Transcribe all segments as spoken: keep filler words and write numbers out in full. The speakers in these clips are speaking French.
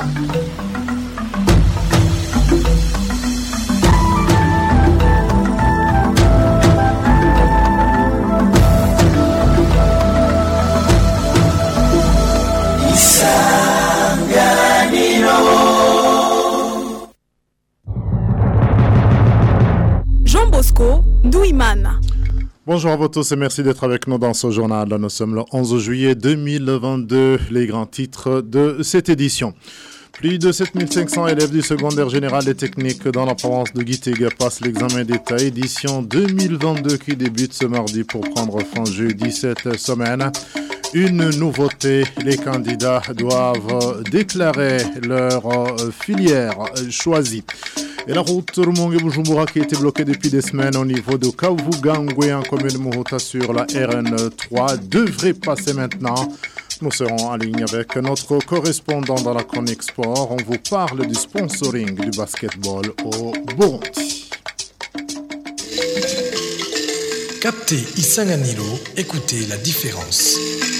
Bonjour à vous tous et merci d'être avec nous dans ce journal. Nous sommes le onze juillet deux mille vingt-deux, les grands titres de cette édition. Plus de sept mille cinq cents élèves du secondaire général et technique dans la province de Gitega passent l'examen d'État édition deux mille vingt-deux qui débute ce mardi pour prendre fin jeudi cette semaine. Une nouveauté, les candidats doivent déclarer leur filière choisie. Et la route Rumongue-Bujumbura qui a été bloquée depuis des semaines au niveau de Kavugangwe en commune Muhuta sur la R N trois devrait passer maintenant. Nous serons en ligne avec notre correspondant dans la chronique sport. On vous parle du sponsoring du basketball au Burundi. Captez Isanganilo, écoutez la différence.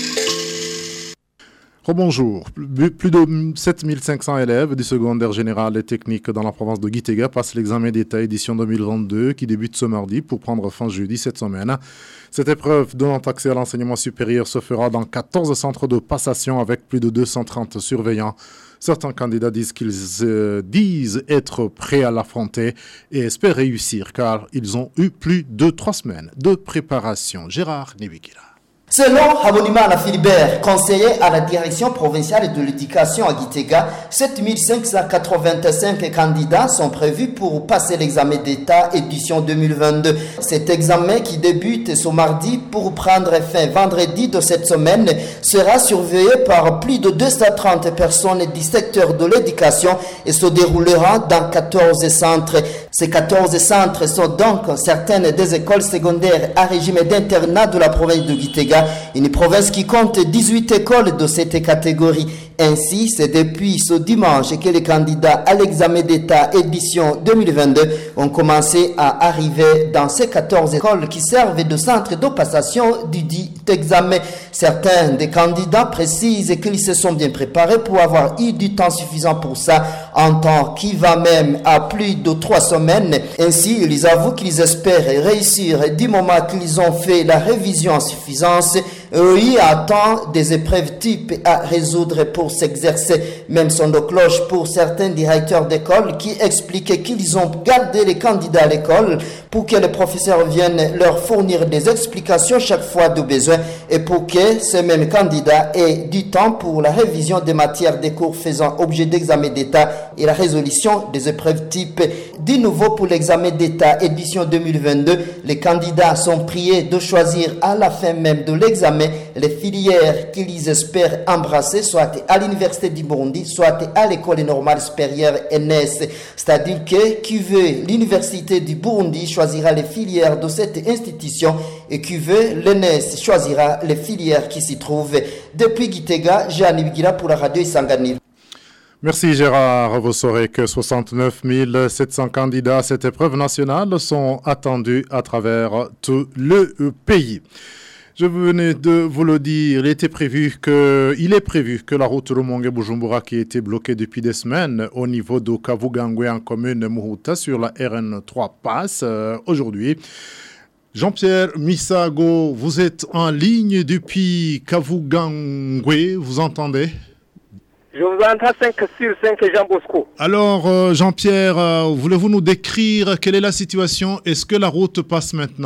Rebonjour. Plus de sept mille cinq cents élèves du secondaire général et technique dans la province de Gitega passent l'examen d'État édition deux mille vingt-deux qui débute ce mardi pour prendre fin jeudi cette semaine. Cette épreuve donnant accès à l'enseignement supérieur se fera dans quatorze centres de passation avec plus de deux cent trente surveillants. Certains candidats disent qu'ils euh, disent être prêts à l'affronter et espèrent réussir car ils ont eu plus de trois semaines de préparation. Gérard Nibikila. Selon Habonimana Philibert, conseiller à la direction provinciale de l'éducation à Gitega, sept mille cinq cent quatre-vingt-cinq candidats sont prévus pour passer l'examen d'État édition deux mille vingt-deux. Cet examen qui débute ce mardi pour prendre fin vendredi de cette semaine sera surveillé par plus de deux cent trente personnes du secteur de l'éducation et se déroulera dans quatorze centres. Ces quatorze centres sont donc certaines des écoles secondaires à régime d'internat de la province de Gitega, une province qui compte dix-huit écoles de cette catégorie. Ainsi, c'est depuis ce dimanche que les candidats à l'examen d'État édition deux mille vingt-deux ont commencé à arriver dans ces quatorze écoles qui servent de centre de passation du dit examen. Certains des candidats précisent qu'ils se sont bien préparés pour avoir eu du temps suffisant pour ça, un temps qui va même à plus de trois semaines. Ainsi, ils avouent qu'ils espèrent réussir du moment qu'ils ont fait la révision en suffisance. Eux, il attend des épreuves types à résoudre pour s'exercer. Même son de cloche pour certains directeurs d'école qui expliquent qu'ils ont gardé les candidats à l'école pour que les professeurs viennent leur fournir des explications chaque fois de besoin et pour que ces mêmes candidats aient du temps pour la révision des matières des cours faisant objet d'examen d'État et la résolution des épreuves types. De nouveau pour l'examen d'État édition deux mille vingt-deux, les candidats sont priés de choisir à la fin même de l'examen les filières qu'ils espèrent embrasser, soit à l'université du Burundi, soit à l'école normale supérieure N S. C'est-à-dire que qui veut l'université du Burundi choisira les filières de cette institution et qui veut l'N S choisira les filières qui s'y trouvent. Depuis Gitega, Jeanne Bigila pour la radio Isanganilo. Merci Gérard. Vous saurez que soixante-neuf mille sept cents candidats à cette épreuve nationale sont attendus à travers tout le pays. Je venais de vous le dire, il était prévu que, il est prévu que la route Rumongue-Bujumbura qui a été bloquée depuis des semaines au niveau de Kavugangwe en commune Muhuta sur la R N trois passe euh, aujourd'hui. Jean-Pierre Misago, vous êtes en ligne depuis Kavugangwe, vous entendez ? Je vous entends cinq sur cinq, Jean Bosco. Alors, euh, Jean-Pierre, euh, voulez-vous nous décrire quelle est la situation ? Est-ce que la route passe maintenant ?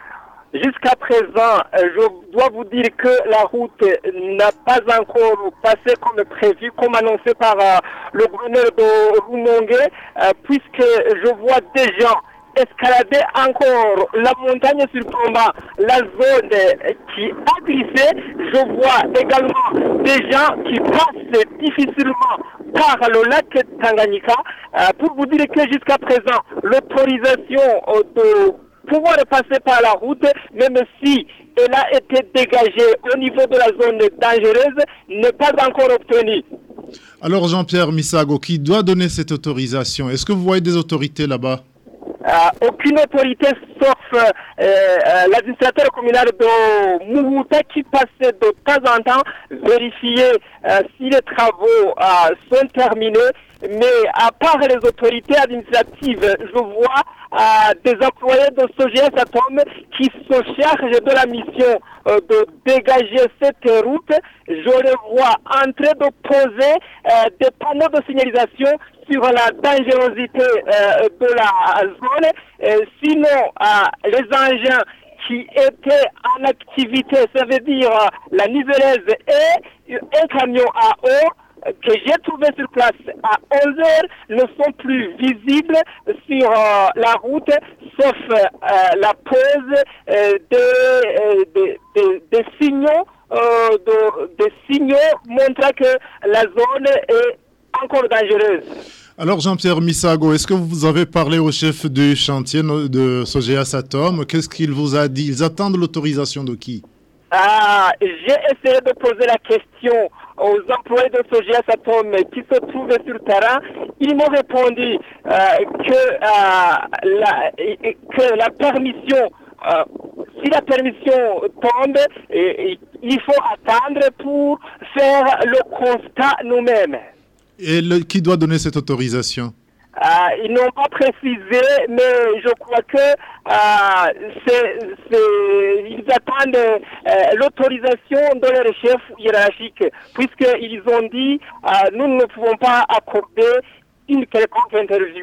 Jusqu'à présent, je dois vous dire que la route n'a pas encore passé comme prévu, comme annoncé par euh, le gouverneur de Rumongue, euh, puisque je vois des gens escalader encore la montagne surplombant la zone qui a glissé. Je vois également des gens qui passent difficilement par le lac Tanganyika. Euh, pour vous dire que jusqu'à présent, l'autorisation euh, de pouvoir passer par la route, même si elle a été dégagée au niveau de la zone dangereuse, n'est pas encore obtenue. Alors Jean-Pierre Misago, qui doit donner cette autorisation? Est-ce que vous voyez des autorités là-bas? euh, aucune autorité sauf euh, euh, l'administrateur communal de Muhuta qui passait de temps en temps vérifier euh, si les travaux euh, sont terminés. Mais à part les autorités administratives, je vois euh, des employés de S O G S Atom qui se chargent de la mission euh, de dégager cette route. Je les vois en train de poser euh, des panneaux de signalisation sur la dangerosité euh, de la zone. Euh, sinon, euh, les engins qui étaient en activité, ça veut dire euh, la niveleuse et un camion à eau, que j'ai trouvé sur place à onze heures ne sont plus visibles sur euh, la route, sauf euh, la pose euh, des, euh, des, des, des signaux, euh, de, des signaux montrant que la zone est encore dangereuse. Alors Jean-Pierre Misago, est-ce que vous avez parlé au chef du chantier de S O G S Atom? Qu'est-ce qu'il vous a dit? Ils attendent l'autorisation de qui? Ah, j'ai essayé de poser la question aux employés de S O G S Atom qui se trouvaient sur le terrain. Ils m'ont répondu euh, que, euh, la, que la permission, euh, si la permission tombe, et, et, il faut attendre pour faire le constat nous-mêmes. Et le, qui doit donner cette autorisation? Euh, ils n'ont pas précisé, mais je crois que euh, c'est, c'est, ils attendent euh, l'autorisation de leur chef hiérarchique, puisqu'ils ont dit euh, nous ne pouvons pas accorder une quelconque interview.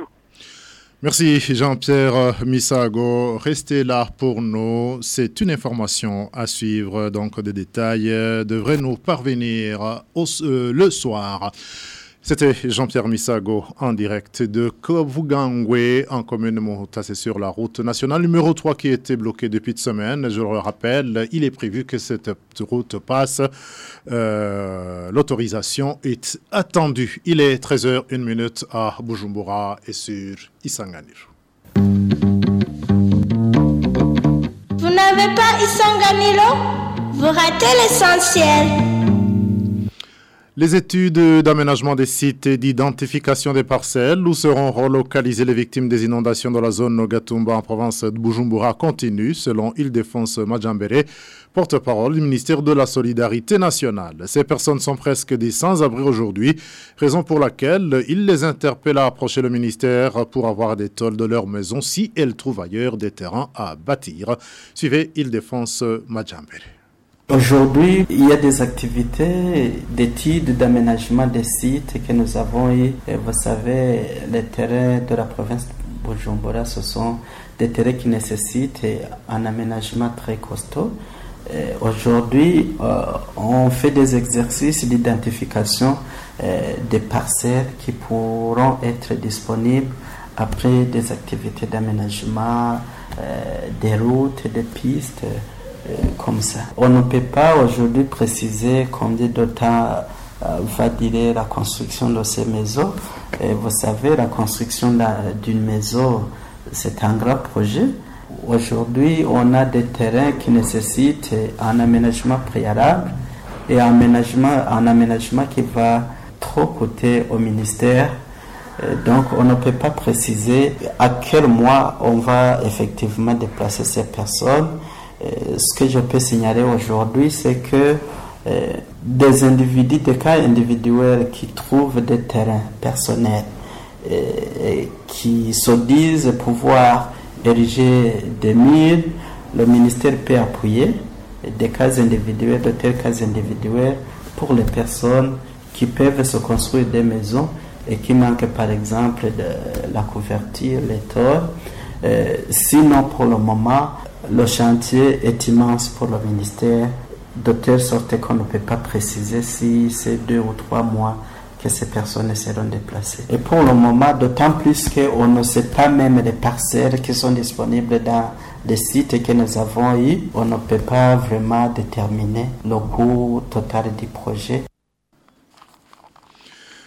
Merci Jean-Pierre Misago. Restez là pour nous. C'est une information à suivre. Donc des détails devraient nous parvenir au, euh, le soir. C'était Jean-Pierre Misago en direct de Kovugangwe en commune Muhuta, c'est sur la route nationale numéro trois qui était bloquée depuis une semaine. Je le rappelle, il est prévu que cette route passe. Euh, l'autorisation est attendue. Il est treize heures une à Bujumbura et sur Isanganiro. Vous n'avez pas Isanganiro? Vous ratez l'essentiel. Les études d'aménagement des sites et d'identification des parcelles où seront relocalisées les victimes des inondations dans la zone Gatumba en province de Bujumbura continuent, selon Île-de-France Majambere, porte-parole du ministère de la Solidarité nationale. Ces personnes sont presque des sans-abri aujourd'hui, raison pour laquelle il les interpelle à approcher le ministère pour avoir des tôles de leur maison si elles trouvent ailleurs des terrains à bâtir. Suivez Île-de-France Majambere. Aujourd'hui, il y a des activités d'études d'aménagement des sites que nous avons eu. Et vous savez, les terrains de la province de Bujumbura, ce sont des terrains qui nécessitent un aménagement très costaud. Et aujourd'hui, euh, on fait des exercices d'identification euh, des parcelles qui pourront être disponibles après des activités d'aménagement, euh, des routes, des pistes. Comme ça. On ne peut pas aujourd'hui préciser combien de temps euh, va durer la construction de ces maisons. Et vous savez, la construction d'une maison, c'est un grand projet. Aujourd'hui, on a des terrains qui nécessitent un aménagement préalable et un aménagement, un aménagement qui va trop coûter au ministère. Et donc, on ne peut pas préciser à quel mois on va effectivement déplacer ces personnes. Euh, ce que je peux signaler aujourd'hui, c'est que euh, des individus, des cas individuels qui trouvent des terrains personnels et, et qui se disent pouvoir ériger des murs, le ministère peut appuyer des cas individuels, de tels cas individuels pour les personnes qui peuvent se construire des maisons et qui manquent par exemple de la couverture, les toits. Euh, sinon, pour le moment, le chantier est immense pour le ministère, de telle sorte qu'on ne peut pas préciser si c'est deux ou trois mois que ces personnes seront déplacées. Et pour le moment, d'autant plus qu'on ne sait pas même les parcelles qui sont disponibles dans les sites que nous avons eus, on ne peut pas vraiment déterminer le coût total du projet.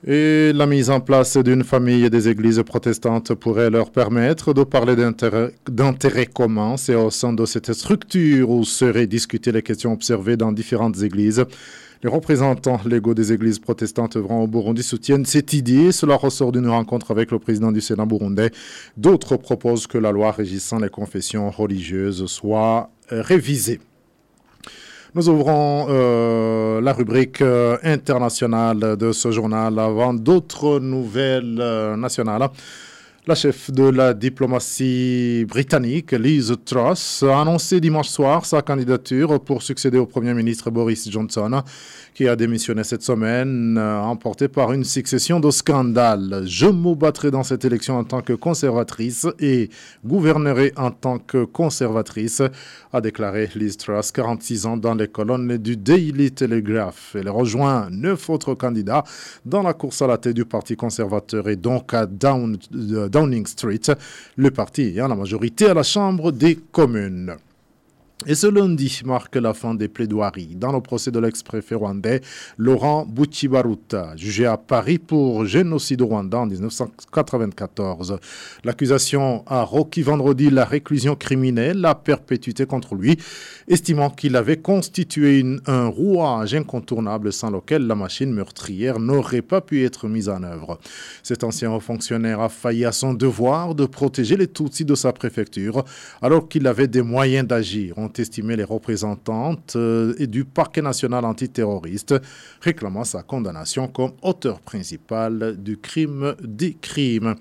Et la mise en place d'une famille des églises protestantes pourrait leur permettre de parler d'intérêt, d'intérêt commun. C'est au sein de cette structure où seraient discutées les questions observées dans différentes églises. Les représentants légaux des églises protestantes œuvrant au Burundi soutiennent cette idée. Cela ressort d'une rencontre avec le président du Sénat burundais. D'autres proposent que la loi régissant les confessions religieuses soit révisée. Nous ouvrons euh, la rubrique euh, internationale de ce journal avant d'autres nouvelles euh, nationales. La chef de la diplomatie britannique, Liz Truss, a annoncé dimanche soir sa candidature pour succéder au Premier ministre Boris Johnson, qui a démissionné cette semaine, emporté par une succession de scandales. « Je me battrai dans cette élection en tant que conservatrice et gouvernerai en tant que conservatrice », a déclaré Liz Truss, quarante-six ans, dans les colonnes du Daily Telegraph. Elle rejoint neuf autres candidats dans la course à la tête du Parti conservateur et donc à Down, euh, Downing Street, le parti ayant la majorité à la Chambre des communes. Et ce lundi marque la fin des plaidoiries dans le procès de l'ex-préfet rwandais Laurent Buchibaruta, jugé à Paris pour génocide au Rwanda en dix-neuf cent quatre-vingt-quatorze. L'accusation a requis vendredi la réclusion criminelle à perpétuité contre lui, estimant qu'il avait constitué une, un rouage incontournable sans lequel la machine meurtrière n'aurait pas pu être mise en œuvre. Cet ancien fonctionnaire a failli à son devoir de protéger les Tutsis de sa préfecture alors qu'il avait des moyens d'agir, ont estimé les représentantes euh, et du parquet national antiterroriste, réclamant sa condamnation comme auteur principal du crime des crimes.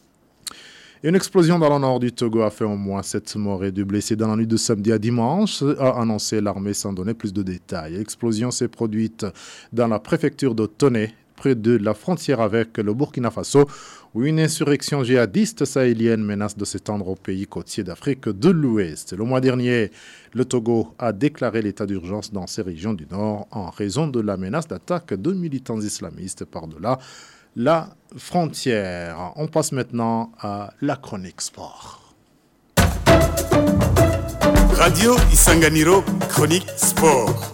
Une explosion dans le nord du Togo a fait au moins sept morts et deux blessés dans la nuit de samedi à dimanche, a annoncé l'armée sans donner plus de détails. L'explosion s'est produite dans la préfecture de Toné, près de la frontière avec le Burkina Faso, où une insurrection djihadiste sahélienne menace de s'étendre au pays côtier d'Afrique de l'Ouest. Le mois dernier, le Togo a déclaré l'état d'urgence dans ces régions du Nord en raison de la menace d'attaque de militants islamistes par-delà la frontière. On passe maintenant à la chronique sport. Radio Isanganiro, chronique sport.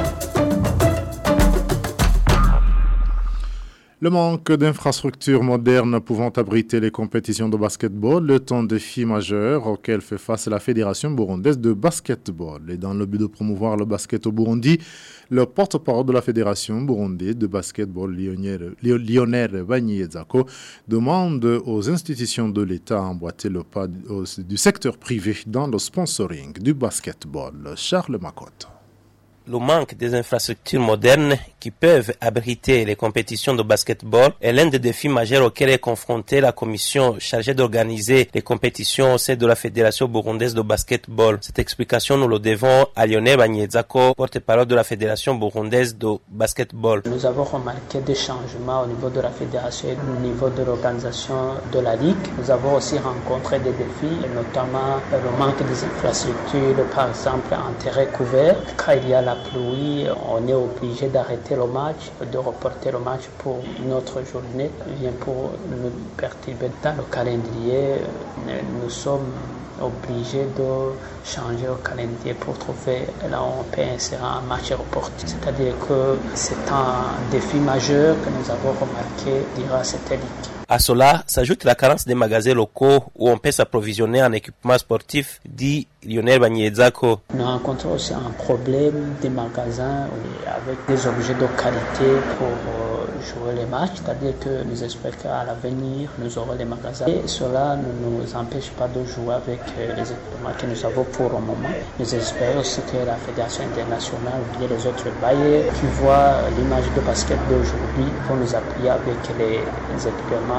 Le manque d'infrastructures modernes pouvant abriter les compétitions de basketball est un défi majeur auquel fait face la Fédération burundaise de basketball. Et dans le but de promouvoir le basket au Burundi, le porte-parole de la Fédération burundaise de basketball, Lionel Banyezako, demande aux institutions de l'État à emboîter le pas du secteur privé dans le sponsoring du basketball. Charles Macotte. Le manque des infrastructures modernes qui peuvent abriter les compétitions de basketball est l'un des défis majeurs auxquels est confrontée la commission chargée d'organiser les compétitions au sein de la Fédération burundaise de basketball. Cette explication, nous le devons à Lionel Banyezako, porte-parole de la Fédération burundaise de basketball. Nous avons remarqué des changements au niveau de la fédération et au niveau de l'organisation de la ligue. Nous avons aussi rencontré des défis, notamment le manque des infrastructures, par exemple en terrain couvert. Quand il y a la pluie, on est obligé d'arrêter le match, de reporter le match pour une autre journée, bien pour nous perturber dans le calendrier. Nous sommes obligés de changer le calendrier pour trouver là où on peut insérer un match reporté. C'est-à-dire que c'est un défi majeur que nous avons remarqué durant cette ligue. À cela s'ajoute la carence des magasins locaux où on peut s'approvisionner en équipement sportif, dit Lionel Banyezako. Nous rencontrons aussi un problème des magasins avec des objets de qualité pour jouer les matchs, c'est-à-dire que nous espérons qu'à l'avenir, nous aurons les magasins. Et cela ne nous empêche pas de jouer avec les équipements que nous avons pour le moment. Nous espérons aussi que la Fédération internationale ou bien les autres bailleurs qui voient l'image de basket d'aujourd'hui vont nous appuyer avec les, les équipements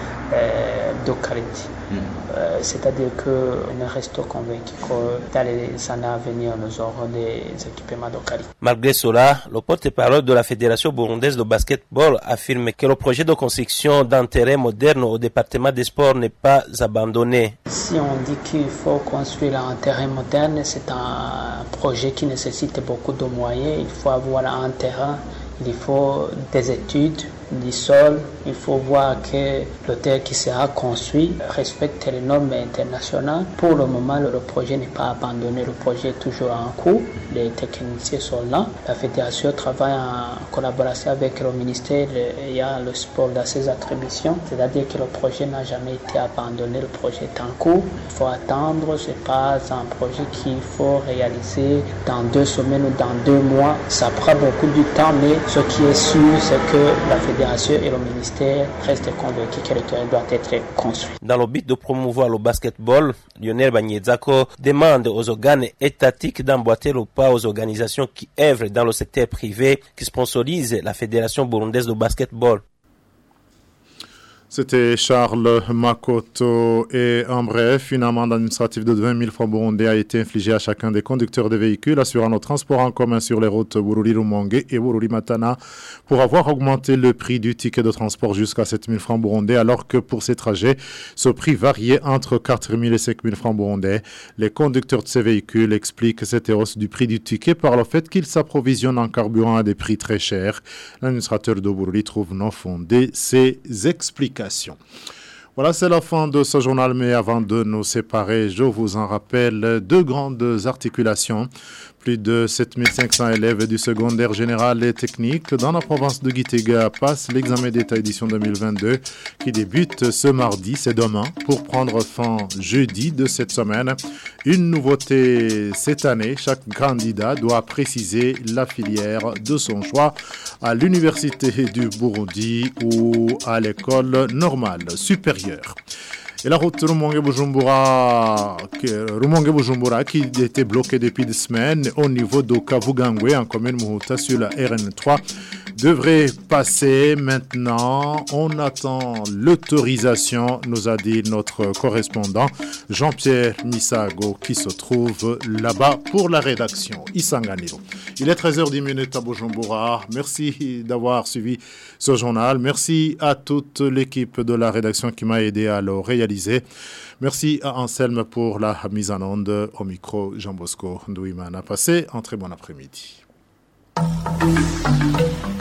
Euh, de qualité. Mmh. Euh, c'est-à-dire que nous restons convaincus que dans les années à venir, nous aurons des équipements de qualité. Malgré cela, le porte-parole de la Fédération burundaise de basketball affirme que le projet de construction d'un terrain moderne au département des sports n'est pas abandonné. Si on dit qu'il faut construire un terrain moderne, c'est un projet qui nécessite beaucoup de moyens. Il faut avoir un terrain, il faut des études, du sol. Il faut voir que l'hôtel qui sera construit respecte les normes internationales. Pour le moment, le projet n'est pas abandonné, le projet est toujours en cours. Les techniciens sont là. La fédération travaille en collaboration avec le ministère. Il y a le sport dans ses attributions, c'est-à-dire que le projet n'a jamais été abandonné, le projet est en cours. Il faut attendre, ce n'est pas un projet qu'il faut réaliser dans deux semaines ou dans deux mois. Ça prend beaucoup de temps, mais ce qui est sûr, c'est que la fédération et le ministère restent convaincus que le terrain doit être construit. Dans le but de promouvoir le basketball, Lionel Banyezako demande aux organes étatiques d'emboîter le pas aux organisations qui œuvrent dans le secteur privé, qui sponsorisent la Fédération burundaise de basketball. C'était Charles Makoto. Et en bref, une amende administrative de vingt mille francs burundais a été infligée à chacun des conducteurs de véhicules assurant le transport en commun sur les routes Bururi-Rumongue et Bururi-Matana pour avoir augmenté le prix du ticket de transport jusqu'à sept mille francs burundais, alors que pour ces trajets, ce prix variait entre quatre mille et cinq mille francs burundais. Les conducteurs de ces véhicules expliquent cette hausse du prix du ticket par le fait qu'ils s'approvisionnent en carburant à des prix très chers. L'administrateur de Bururi trouve non fondé ces explications. Voilà, c'est la fin de ce journal, mais avant de nous séparer, je vous en rappelle deux grandes articulations. Plus de sept mille cinq cents élèves du secondaire général et technique dans la province de Gitega passent l'examen d'État édition deux mille vingt-deux qui débute ce mardi, c'est demain, pour prendre fin jeudi de cette semaine. Une nouveauté cette année, chaque candidat doit préciser la filière de son choix à l'université du Burundi ou à l'école normale supérieure. Et la route Rumongue-Bujumbura, Rumongue-Bujumbura qui était bloquée depuis des semaines au niveau de Kavugangwe en commune Muhuta sur la R N trois devrait passer maintenant. On attend l'autorisation, nous a dit notre correspondant Jean-Pierre Misago qui se trouve là-bas pour la rédaction. Isanganiro. Il est treize heures dix à Bujumbura. Merci d'avoir suivi ce journal. Merci à toute l'équipe de la rédaction qui m'a aidé à le réaliser. Merci à Anselme pour la mise en onde. Au micro, Jean Bosco Ndouimana. Passez un très bon après-midi.